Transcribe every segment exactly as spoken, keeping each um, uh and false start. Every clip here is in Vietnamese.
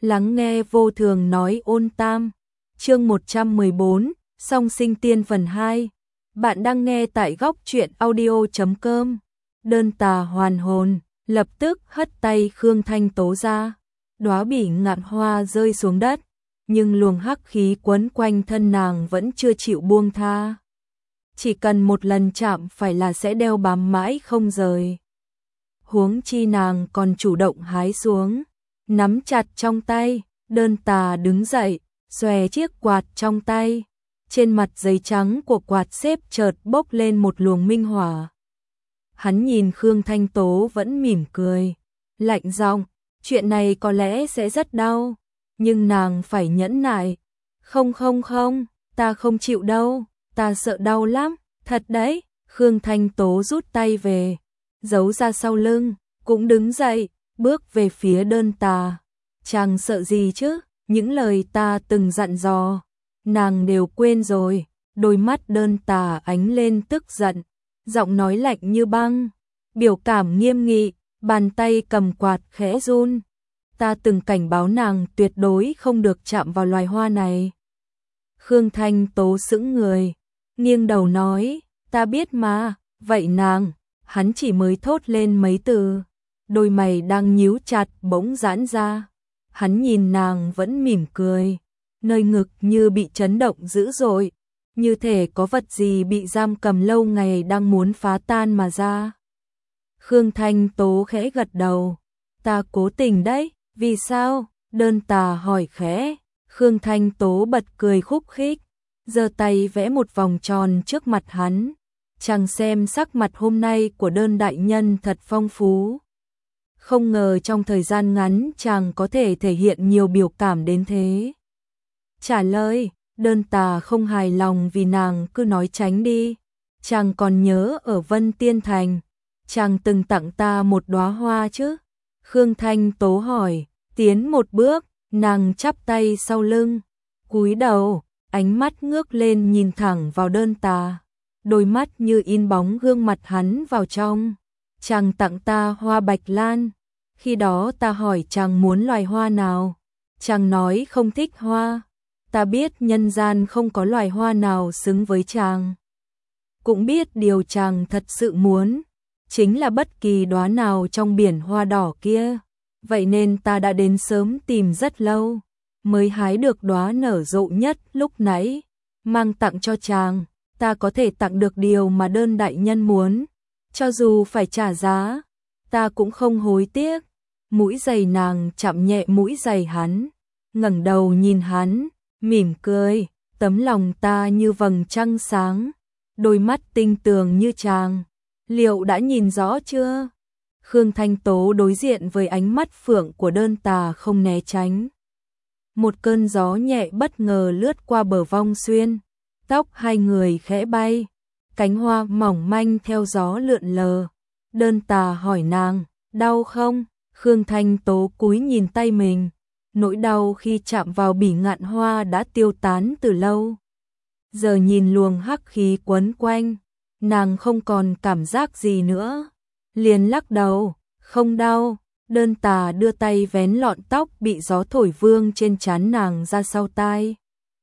Lắng nghe vô thường nói ôn tam. Chương một trăm mười bốn, Song sinh tiên phần hai. Bạn đang nghe tại góc truyện audio chấm com. Đơn tà hoàn hồn, lập tức hất tay Khương Thanh Tố ra. Đóa bỉ ngạn hoa rơi xuống đất, nhưng luồng hắc khí quấn quanh thân nàng vẫn chưa chịu buông tha. Chỉ cần một lần chạm phải là sẽ đeo bám mãi không rời. Huống chi nàng còn chủ động hái xuống, nắm chặt trong tay. Đơn tà đứng dậy, xòe chiếc quạt trong tay. Trên mặt giấy trắng của quạt xếp chợt bốc lên một luồng minh hỏa. Hắn nhìn Khương Thanh Tố vẫn mỉm cười, lạnh giọng, chuyện này có lẽ sẽ rất đau, nhưng nàng phải nhẫn nại. Không không không, ta không chịu đâu, ta sợ đau lắm, thật đấy. Khương Thanh Tố rút tay về, giấu ra sau lưng, cũng đứng dậy, bước về phía đơn tà. Chàng sợ gì chứ, những lời ta từng dặn dò, nàng đều quên rồi. Đôi mắt đơn tà ánh lên tức giận, giọng nói lạnh như băng, biểu cảm nghiêm nghị, bàn tay cầm quạt khẽ run. Ta từng cảnh báo nàng tuyệt đối không được chạm vào loài hoa này. Khương Thanh Tố sững người, nghiêng đầu nói, ta biết mà. Vậy nàng, hắn chỉ mới thốt lên mấy từ, đôi mày đang nhíu chặt bỗng giãn ra. Hắn nhìn nàng vẫn mỉm cười, nơi ngực như bị chấn động dữ dội, như thể có vật gì bị giam cầm lâu ngày đang muốn phá tan mà ra. Khương Thanh Tố khẽ gật đầu, ta cố tình đấy. Vì sao? Đơn tà hỏi khẽ. Khương Thanh Tố bật cười khúc khích, giơ tay vẽ một vòng tròn trước mặt hắn. Chàng xem sắc mặt hôm nay của đơn đại nhân thật phong phú. Không ngờ trong thời gian ngắn chàng có thể thể hiện nhiều biểu cảm đến thế. Trả lời, đơn tà không hài lòng vì nàng cứ nói tránh đi. Chàng còn nhớ ở Vân Tiên Thành, chàng từng tặng ta một đóa hoa chứ? Khương Thanh Tố hỏi, tiến một bước, nàng chắp tay sau lưng, cúi đầu, ánh mắt ngước lên nhìn thẳng vào đơn tà. Đôi mắt như in bóng gương mặt hắn vào trong. Chàng tặng ta hoa bạch lan. Khi đó ta hỏi chàng muốn loài hoa nào. Chàng nói không thích hoa. Ta biết nhân gian không có loài hoa nào xứng với chàng. Cũng biết điều chàng thật sự muốn chính là bất kỳ đóa nào trong biển hoa đỏ kia. Vậy nên ta đã đến sớm tìm rất lâu, mới hái được đóa nở rộ nhất lúc nãy, mang tặng cho chàng. Ta có thể tặng được điều mà đơn đại nhân muốn, cho dù phải trả giá, ta cũng không hối tiếc. Mũi giày nàng chạm nhẹ mũi giày hắn, ngẩng đầu nhìn hắn, mỉm cười, tấm lòng ta như vầng trăng sáng, đôi mắt tinh tường như chàng. Liệu đã nhìn rõ chưa? Khương Thanh Tố đối diện với ánh mắt phượng của đơn tà không né tránh. Một cơn gió nhẹ bất ngờ lướt qua bờ vong xuyên, tóc hai người khẽ bay, cánh hoa mỏng manh theo gió lượn lờ. Đơn tà hỏi nàng, đau không? Khương Thanh Tố cúi nhìn tay mình, nỗi đau khi chạm vào bỉ ngạn hoa đã tiêu tán từ lâu. Giờ nhìn luồng hắc khí quấn quanh, nàng không còn cảm giác gì nữa, liền lắc đầu, không đau. Đơn tà đưa tay vén lọn tóc bị gió thổi vương trên trán nàng ra sau tai.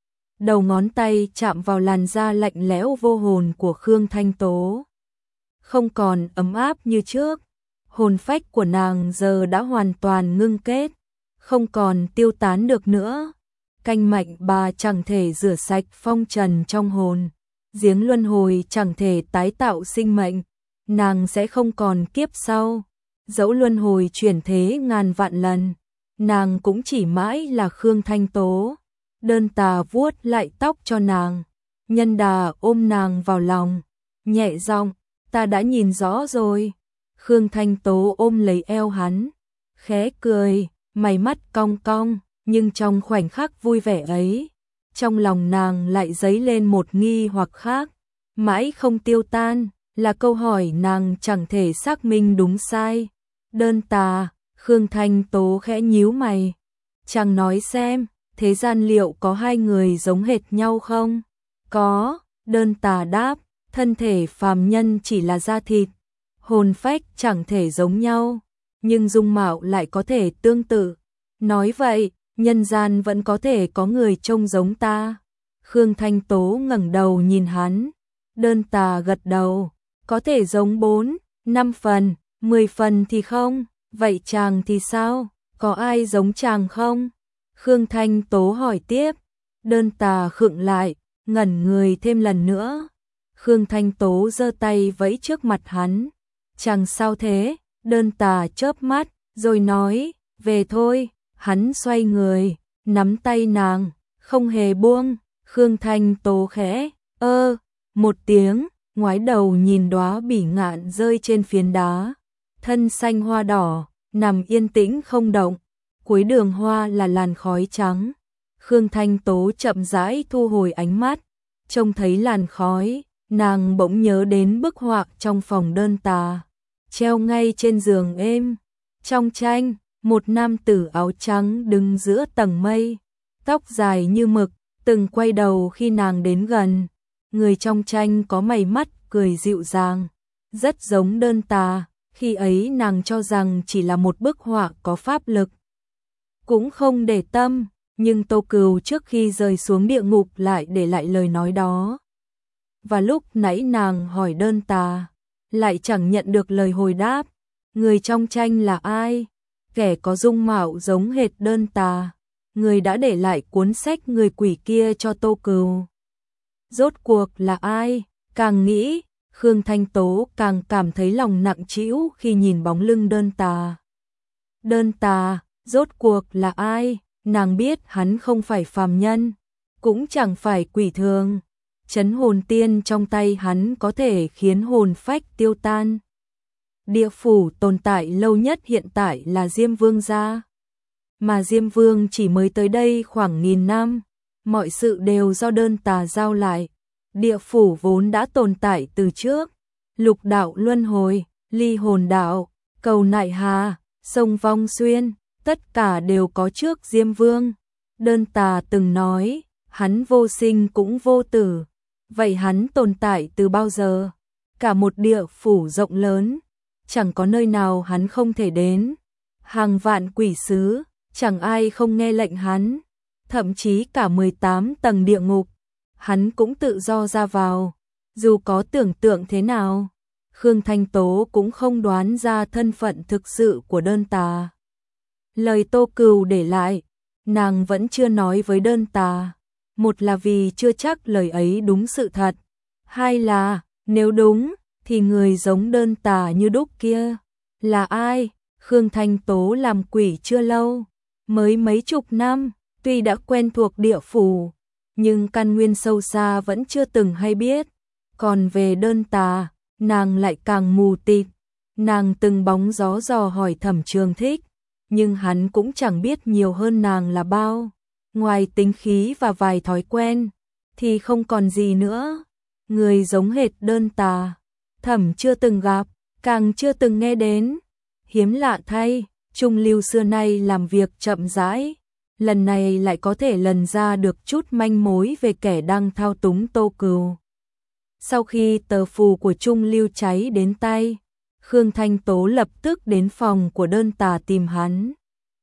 Đầu ngón tay chạm vào làn da lạnh lẽo vô hồn của Khương Thanh Tố. Không còn ấm áp như trước, hồn phách của nàng giờ đã hoàn toàn ngưng kết, không còn tiêu tán được nữa. Canh mạnh bà chẳng thể rửa sạch phong trần trong hồn, giếng luân hồi chẳng thể tái tạo sinh mệnh, nàng sẽ không còn kiếp sau. Dẫu luân hồi chuyển thế ngàn vạn lần, nàng cũng chỉ mãi là Khương Thanh Tố. Đơn tà vuốt lại tóc cho nàng, nhân đà ôm nàng vào lòng, nhẹ giọng, ta đã nhìn rõ rồi. Khương Thanh Tố ôm lấy eo hắn, khẽ cười, mày mắt cong cong, nhưng trong khoảnh khắc vui vẻ ấy, trong lòng nàng lại dấy lên một nghi hoặc khác, mãi không tiêu tan, là câu hỏi nàng chẳng thể xác minh đúng sai. Đơn tà, Khương Thanh Tố khẽ nhíu mày, chàng nói xem, thế gian liệu có hai người giống hệt nhau không? Có. Đơn tà đáp, thân thể phàm nhân chỉ là da thịt, hồn phách chẳng thể giống nhau, nhưng dung mạo lại có thể tương tự. Nói vậy, nhân gian vẫn có thể có người trông giống ta. Khương Thanh Tố ngẩng đầu nhìn hắn, Đơn Tà gật đầu, có thể giống bốn, năm phần, mười phần thì không, vậy chàng thì sao, có ai giống chàng không? Khương Thanh Tố hỏi tiếp, Đơn Tà khựng lại, ngẩn người thêm lần nữa. Khương Thanh Tố giơ tay vẫy trước mặt hắn, chàng sao thế? Đơn Tà chớp mắt, rồi nói, về thôi. Hắn xoay người, nắm tay nàng, không hề buông. Khương Thanh Tố khẽ, ơ, một tiếng, ngoái đầu nhìn đóa bỉ ngạn rơi trên phiến đá. Thân xanh hoa đỏ, nằm yên tĩnh không động. Cuối đường hoa là làn khói trắng. Khương Thanh Tố chậm rãi thu hồi ánh mắt, trông thấy làn khói, nàng bỗng nhớ đến bức họa trong phòng Đơn Tà, treo ngay trên giường êm. Trong tranh, một nam tử áo trắng đứng giữa tầng mây, tóc dài như mực, từng quay đầu khi nàng đến gần. Người trong tranh có mày mắt cười dịu dàng, rất giống Đơn Tà, khi ấy nàng cho rằng chỉ là một bức họa có pháp lực. Cũng không để tâm, nhưng Tô Cừu trước khi rơi xuống địa ngục lại để lại lời nói đó. Và lúc nãy nàng hỏi Đơn Tà, lại chẳng nhận được lời hồi đáp. Người trong tranh là ai? Kẻ có dung mạo giống hệt Đơn Tà, người đã để lại cuốn sách người quỷ kia cho Tô Cừu. Rốt cuộc là ai? Càng nghĩ, Khương Thanh Tố càng cảm thấy lòng nặng trĩu khi nhìn bóng lưng Đơn Tà. Đơn Tà, rốt cuộc là ai? Nàng biết hắn không phải phàm nhân, cũng chẳng phải quỷ thường. Trấn hồn tiên trong tay hắn có thể khiến hồn phách tiêu tan. Địa phủ tồn tại lâu nhất hiện tại là Diêm Vương gia. Mà Diêm Vương chỉ mới tới đây khoảng nghìn năm, mọi sự đều do Đơn Tà giao lại. Địa phủ vốn đã tồn tại từ trước, lục đạo luân hồi, ly hồn đạo, cầu nại hà, sông Vong Xuyên, tất cả đều có trước Diêm Vương. Đơn Tà từng nói, hắn vô sinh cũng vô tử, vậy hắn tồn tại từ bao giờ? Cả một địa phủ rộng lớn, chẳng có nơi nào hắn không thể đến. Hàng vạn quỷ sứ, chẳng ai không nghe lệnh hắn. Thậm chí cả mười tám tầng địa ngục, hắn cũng tự do ra vào. Dù có tưởng tượng thế nào, Khương Thanh Tố cũng không đoán ra thân phận thực sự của Đơn Tà. Lời Tô Cừu để lại, nàng vẫn chưa nói với Đơn Tà. Một là vì chưa chắc lời ấy đúng sự thật. Hai là, nếu đúng, thì người giống Đơn Tà như đúc kia là ai? Khương Thanh Tố làm quỷ chưa lâu, mới mấy chục năm, tuy đã quen thuộc địa phủ, nhưng căn nguyên sâu xa vẫn chưa từng hay biết. Còn về Đơn Tà, nàng lại càng mù tịt. Nàng từng bóng gió dò hỏi Thẩm Trường Thích, nhưng hắn cũng chẳng biết nhiều hơn nàng là bao. Ngoài tính khí và vài thói quen, thì không còn gì nữa. Người giống hệt Đơn Tà, Thẩm chưa từng gặp, càng chưa từng nghe đến. Hiếm lạ thay, Trung Lưu xưa nay làm việc chậm rãi, lần này lại có thể lần ra được chút manh mối về kẻ đang thao túng Tô Cừu. Sau khi tờ phù của Trung Lưu cháy đến tay, Khương Thanh Tố lập tức đến phòng của Đơn Tà tìm hắn.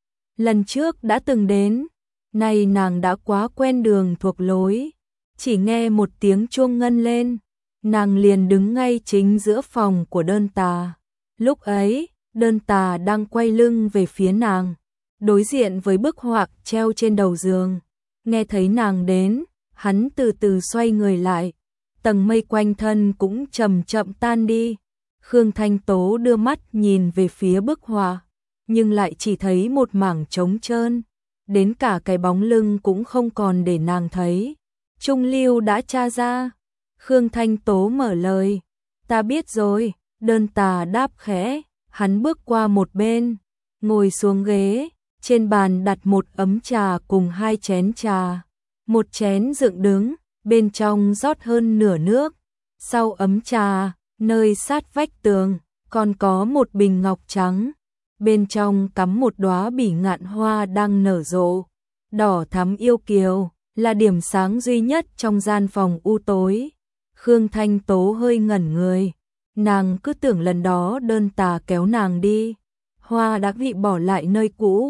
Lần trước đã từng đến, nay nàng đã quá quen đường thuộc lối, chỉ nghe một tiếng chuông ngân lên, nàng liền đứng ngay chính giữa phòng của Đơn Tà. Lúc ấy, Đơn Tà đang quay lưng về phía nàng, đối diện với bức họa treo trên đầu giường. Nghe thấy nàng đến, hắn từ từ xoay người lại, tầng mây quanh thân cũng chậm chậm tan đi. Khương Thanh Tố đưa mắt nhìn về phía bức họa, nhưng lại chỉ thấy một mảng trống trơn, đến cả cái bóng lưng cũng không còn để nàng thấy. Trung Lưu đã tra ra. Khương Thanh Tố mở lời, ta biết rồi. Đơn Tà đáp khẽ, hắn bước qua một bên, ngồi xuống ghế, trên bàn đặt một ấm trà cùng hai chén trà. Một chén dựng đứng, bên trong rót hơn nửa nước. Sau ấm trà, nơi sát vách tường, còn có một bình ngọc trắng. Bên trong cắm một đóa bỉ ngạn hoa đang nở rộ, đỏ thắm yêu kiều, là điểm sáng duy nhất trong gian phòng u tối. Khương Thanh Tố hơi ngẩn người, nàng cứ tưởng lần đó Đơn Tà kéo nàng đi, hoa đã bị bỏ lại nơi cũ.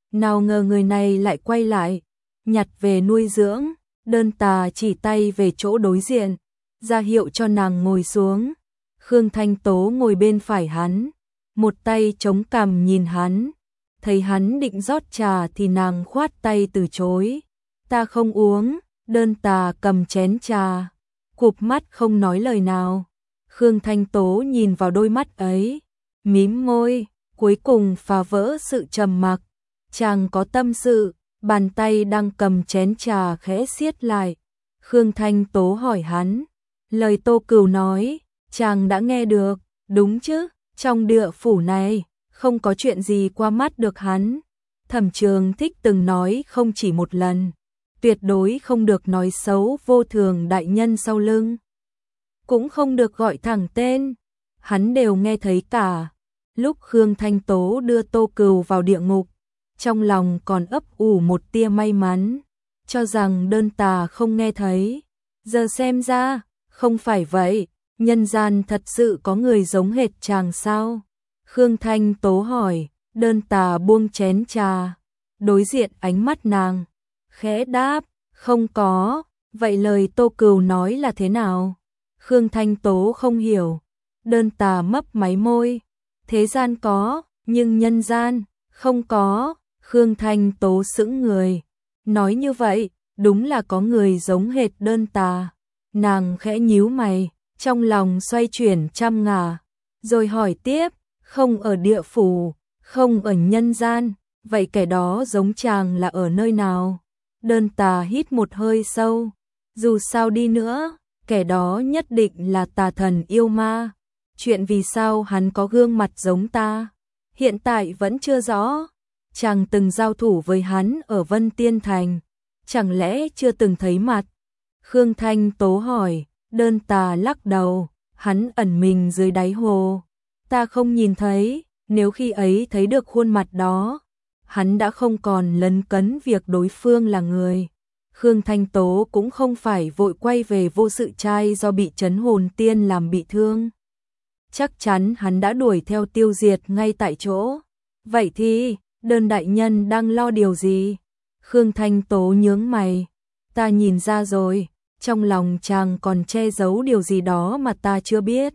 Nào ngờ người này lại quay lại, nhặt về nuôi dưỡng. Đơn Tà chỉ tay về chỗ đối diện, ra hiệu cho nàng ngồi xuống. Khương Thanh Tố ngồi bên phải hắn, một tay chống cằm nhìn hắn. Thấy hắn định rót trà thì nàng khoát tay từ chối. Ta không uống. Đơn Tà cầm chén trà, cụp mắt không nói lời nào. Khương Thanh Tố nhìn vào đôi mắt ấy, mím môi, cuối cùng phá vỡ sự trầm mặc. Chàng có tâm sự, bàn tay đang cầm chén trà khẽ siết lại. Khương Thanh Tố hỏi hắn, lời Tô Cửu nói, chàng đã nghe được, đúng chứ? Trong địa phủ này, không có chuyện gì qua mắt được hắn. Thẩm Trường Thích từng nói không chỉ một lần, tuyệt đối không được nói xấu Vô Thường đại nhân sau lưng, cũng không được gọi thẳng tên, hắn đều nghe thấy cả. Lúc Khương Thanh Tố đưa Tô Cửu vào địa ngục, trong lòng còn ấp ủ một tia may mắn, cho rằng Đơn Tà không nghe thấy. Giờ xem ra, không phải vậy, nhân gian thật sự có người giống hệt chàng sao? Khương Thanh Tố hỏi. Đơn Tà buông chén trà, đối diện ánh mắt nàng, khẽ đáp, không có. Vậy lời Tô Cửu nói là thế nào? Khương Thanh Tố không hiểu. Đơn Tà mấp máy môi, thế gian có, nhưng nhân gian không có. Khương Thanh Tố sững người, nói như vậy, đúng là có người giống hệt Đơn Tà. Nàng khẽ nhíu mày, trong lòng xoay chuyển trăm ngả, rồi hỏi tiếp, không ở địa phủ, không ở nhân gian, vậy kẻ đó giống chàng là ở nơi nào? Đơn Tà hít một hơi sâu, dù sao đi nữa, kẻ đó nhất định là tà thần yêu ma. Chuyện vì sao hắn có gương mặt giống ta, hiện tại vẫn chưa rõ. Chàng từng giao thủ với hắn ở Vân Tiên Thành, chẳng lẽ chưa từng thấy mặt? Khương Thanh Tố hỏi. Đơn Tà lắc đầu, hắn ẩn mình dưới đáy hồ, ta không nhìn thấy. Nếu khi ấy thấy được khuôn mặt đó, hắn đã không còn lấn cấn việc đối phương là người. Khương Thanh Tố cũng không phải vội quay về Vô Sự Trai do bị trấn hồn tiên làm bị thương. Chắc chắn hắn đã đuổi theo tiêu diệt ngay tại chỗ. Vậy thì, Đơn đại nhân đang lo điều gì? Khương Thanh Tố nhướng mày, ta nhìn ra rồi, trong lòng chàng còn che giấu điều gì đó mà ta chưa biết.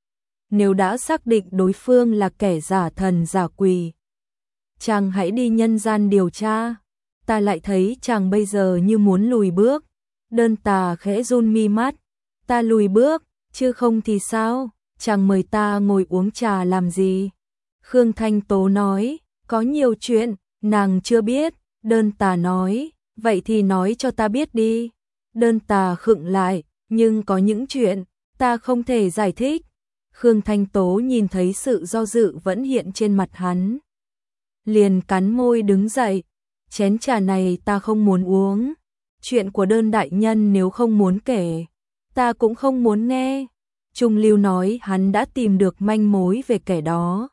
Nếu đã xác định đối phương là kẻ giả thần giả quỷ, chàng hãy đi nhân gian điều tra. Ta lại thấy chàng bây giờ như muốn lùi bước. Đơn Tà khẽ run mi mắt, ta lùi bước, chứ không thì sao? Chàng mời ta ngồi uống trà làm gì? Khương Thanh Tố nói, có nhiều chuyện, nàng chưa biết. Đơn Tà nói, vậy thì nói cho ta biết đi. Đơn Tà khựng lại, nhưng có những chuyện, ta không thể giải thích. Khương Thanh Tố nhìn thấy sự do dự vẫn hiện trên mặt hắn, liền cắn môi đứng dậy, chén trà này ta không muốn uống. Chuyện của Đơn đại nhân nếu không muốn kể, ta cũng không muốn nghe. Trung Lưu nói hắn đã tìm được manh mối về kẻ đó.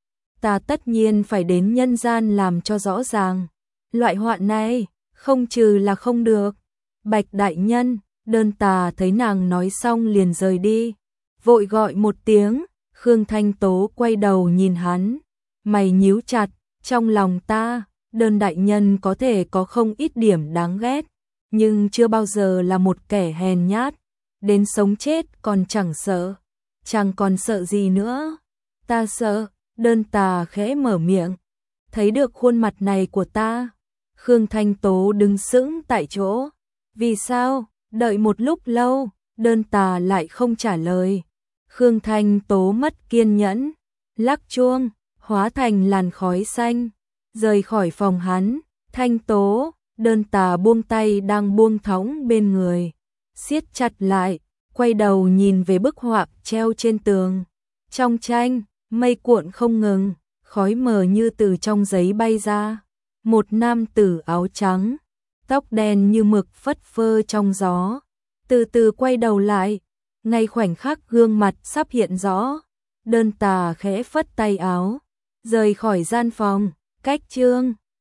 Ta tất nhiên phải đến nhân gian làm cho rõ ràng. Loại hoạn này, không trừ là không được. Bạch đại nhân. Đơn Tà thấy nàng nói xong liền rời đi, vội gọi một tiếng. Khương Thanh Tố quay đầu nhìn hắn, mày nhíu chặt, trong lòng ta, Đơn đại nhân có thể có không ít điểm đáng ghét, nhưng chưa bao giờ là một kẻ hèn nhát, đến sống chết còn chẳng sợ. Chẳng còn sợ gì nữa? Ta sợ. Đơn Tà khẽ mở miệng, thấy được khuôn mặt này của ta. Khương Thanh Tố đứng sững tại chỗ. Vì sao? Đợi một lúc lâu, Đơn Tà lại không trả lời. Khương Thanh Tố mất kiên nhẫn, lắc chuông, hóa thành làn khói xanh, rời khỏi phòng hắn. Thanh Tố. Đơn Tà buông tay đang buông thõng bên người, siết chặt lại, quay đầu nhìn về bức họa treo trên tường. Trong tranh, mây cuộn không ngừng, khói mờ như từ trong giấy bay ra. Một nam tử áo trắng, tóc đen như mực phất phơ trong gió, từ từ quay đầu lại, ngay khoảnh khắc gương mặt sắp hiện rõ. Đơn Tà khẽ phất tay áo, rời khỏi gian phòng. Cách chương